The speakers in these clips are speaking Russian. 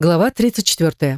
Глава 34.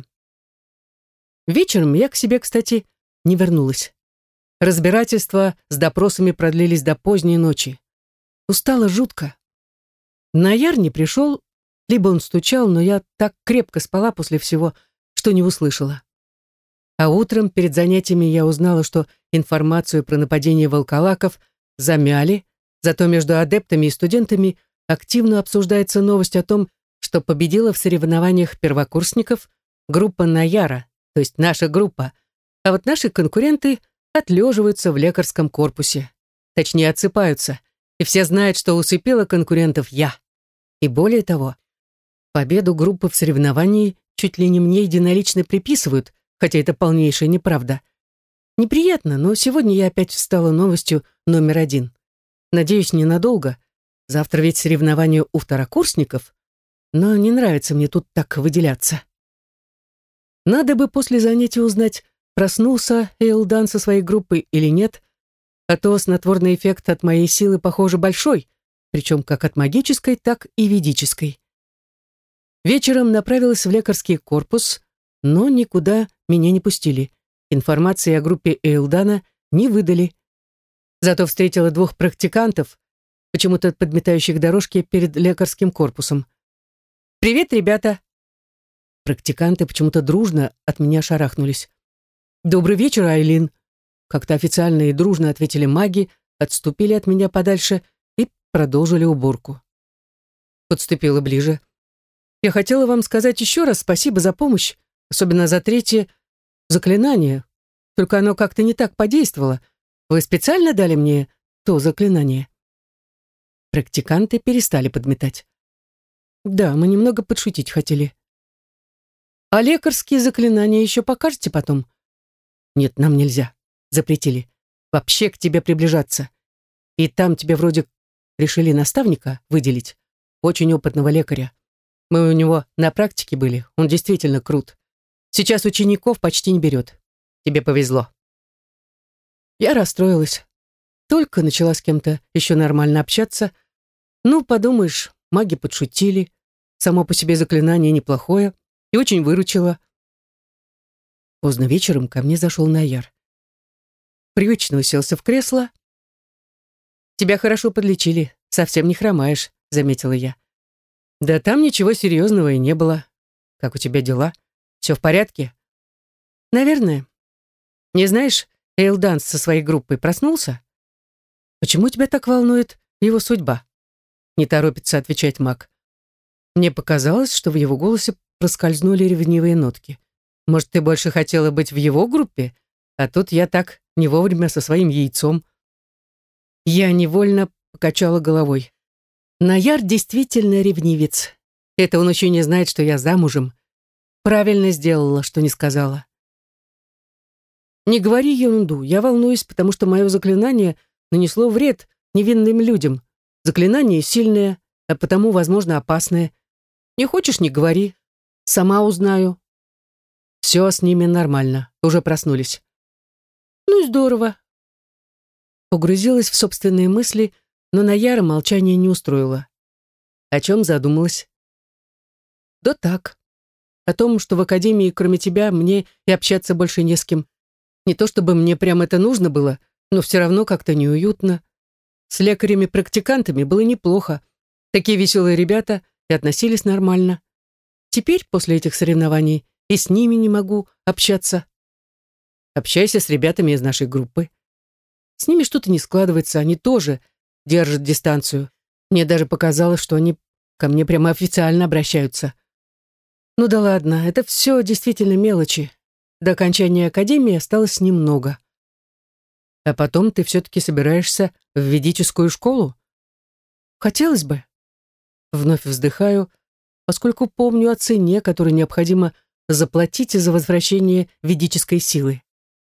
Вечером я к себе, кстати, не вернулась. Разбирательства с допросами продлились до поздней ночи. Устала жутко. Наяр не пришел, либо он стучал, но я так крепко спала после всего, что не услышала. А утром перед занятиями я узнала, что информацию про нападение волколаков замяли, зато между адептами и студентами активно обсуждается новость о том, что победила в соревнованиях первокурсников группа Наяра, то есть наша группа, а вот наши конкуренты отлеживаются в лекарском корпусе. Точнее, отсыпаются, и все знают, что усыпила конкурентов я. И более того, победу группы в соревновании чуть ли не мне единолично приписывают, хотя это полнейшая неправда. Неприятно, но сегодня я опять встала новостью номер 1. Надеюсь, ненадолго. Завтра ведь соревнования у второкурсников, но не нравится мне тут так выделяться. Надо бы после занятия узнать, проснулся Эйлдан со своей группой или нет, а то снотворный эффект от моей силы, похоже, большой, причем как от магической, так и ведической. Вечером направилась в лекарский корпус, но никуда меня не пустили. Информации о группе Эйлдана не выдали. Зато встретила 2 практикантов, почему-то подметающих дорожки перед лекарским корпусом. «Привет, ребята!» Практиканты почему-то дружно от меня шарахнулись. «Добрый вечер, Айлин!» Как-то официально и дружно ответили маги, отступили от меня подальше и продолжили уборку. Подступила ближе. «Я хотела вам сказать еще раз спасибо за помощь, особенно за 3 заклинание. Только оно как-то не так подействовало. Вы специально дали мне то заклинание?» Практиканты перестали подметать. «Да, мы немного подшутить хотели». «А лекарские заклинания еще покажете потом?» «Нет, нам нельзя. Запретили. Вообще к тебе приближаться. И там тебе вроде решили наставника выделить. Очень опытного лекаря. Мы у него на практике были. Он действительно крут. Сейчас учеников почти не берет. Тебе повезло». Я расстроилась. Только начала с кем-то еще нормально общаться. Ну, подумаешь, маги подшутили. Само по себе заклинание неплохое и очень выручило. Поздно вечером ко мне зашел Наяр. Привычно уселся в кресло. «Тебя хорошо подлечили, совсем не хромаешь», — заметила я. «Да там ничего серьезного и не было. Как у тебя дела? Все в порядке?» «Наверное. Не знаешь, Эйлдан со своей группой проснулся?» «Почему тебя так волнует его судьба?» Не торопится отвечать маг. Мне показалось, что в его голосе проскользнули ревнивые нотки. «Может, ты больше хотела быть в его группе? А тут я так не вовремя со своим яйцом». Я невольно покачала головой. Наяр действительно ревнивец. Это он еще не знает, что я замужем. Правильно сделала, что не сказала. «Не говори ерунду. Я волнуюсь, потому что мое заклинание нанесло вред невинным людям. Заклинание сильное, а потому, возможно, опасное. Не хочешь — не говори. Сама узнаю». «Все с ними нормально. Уже проснулись». «Ну и здорово». Погрузилась в собственные мысли, но Наяра молчание не устроило. О чем задумалась? «Да так. О том, что в академии, кроме тебя, мне и общаться больше не с кем. Не то чтобы мне прям это нужно было, но все равно как-то неуютно. С лекарями-практикантами было неплохо. Такие веселые ребята и относились нормально. Теперь, после этих соревнований, и с ними не могу общаться. Общайся с ребятами из нашей группы. С ними что-то не складывается, они тоже держат дистанцию. Мне даже показалось, что они ко мне прямо официально обращаются. Ну да ладно, это все действительно мелочи. До окончания академии осталось немного. А потом ты все-таки собираешься в ведическую школу? Хотелось бы. Вновь вздыхаю, поскольку помню о цене, которую необходимо заплатить за возвращение ведической силы.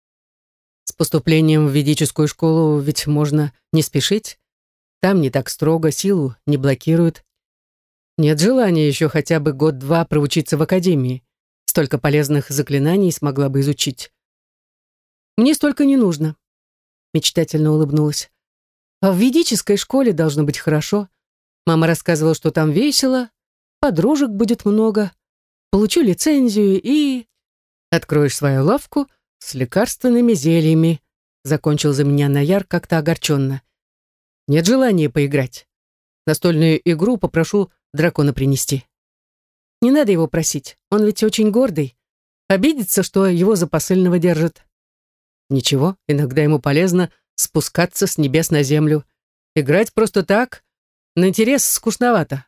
С поступлением в ведическую школу ведь можно не спешить. Там не так строго, силу не блокируют. Нет желания еще хотя бы год-два проучиться в академии. Столько полезных заклинаний смогла бы изучить. Мне столько не нужно. Мечтательно улыбнулась. А в ведической школе должно быть хорошо. Мама рассказывала, что там весело, подружек будет много. получу лицензию и... Откроешь свою лавку с лекарственными зельями, закончил за меня Наяр как-то огорченно. Нет желания поиграть. Настольную игру попрошу дракона принести. Не надо его просить, он ведь очень гордый. Обидится, что его за посыльного держат. Ничего, иногда ему полезно спускаться с небес на землю. Играть просто так, на интерес скучновато.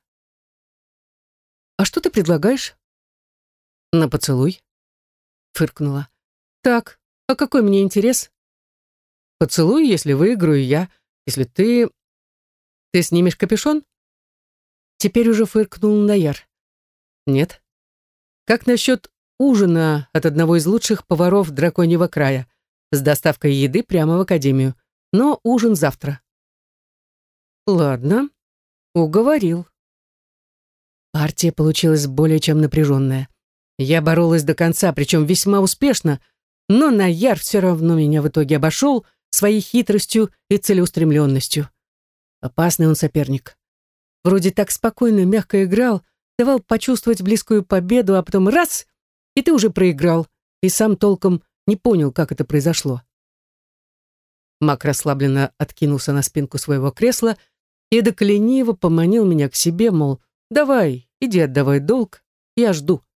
А что ты предлагаешь? На поцелуй. Фыркнула. Так, а какой мне интерес? Поцелуй, если выиграю я, если ты... Ты снимешь капюшон? Теперь уже фыркнул Наяр. Нет. Как насчет ужина от одного из лучших поваров драконьего края с доставкой еды прямо в академию, но ужин завтра. Ладно, уговорил. Партия получилась более чем напряженная. Я боролась до конца, причем весьма успешно, но Наяр все равно меня в итоге обошел своей хитростью и целеустремленностью. Опасный он соперник. Вроде так спокойно, мягко играл, давал почувствовать близкую победу, а потом раз, и ты уже проиграл, и сам толком не понял, как это произошло. Маг расслабленно откинулся на спинку своего кресла и эдак лениво поманил меня к себе, мол, давай, иди отдавай долг, я жду.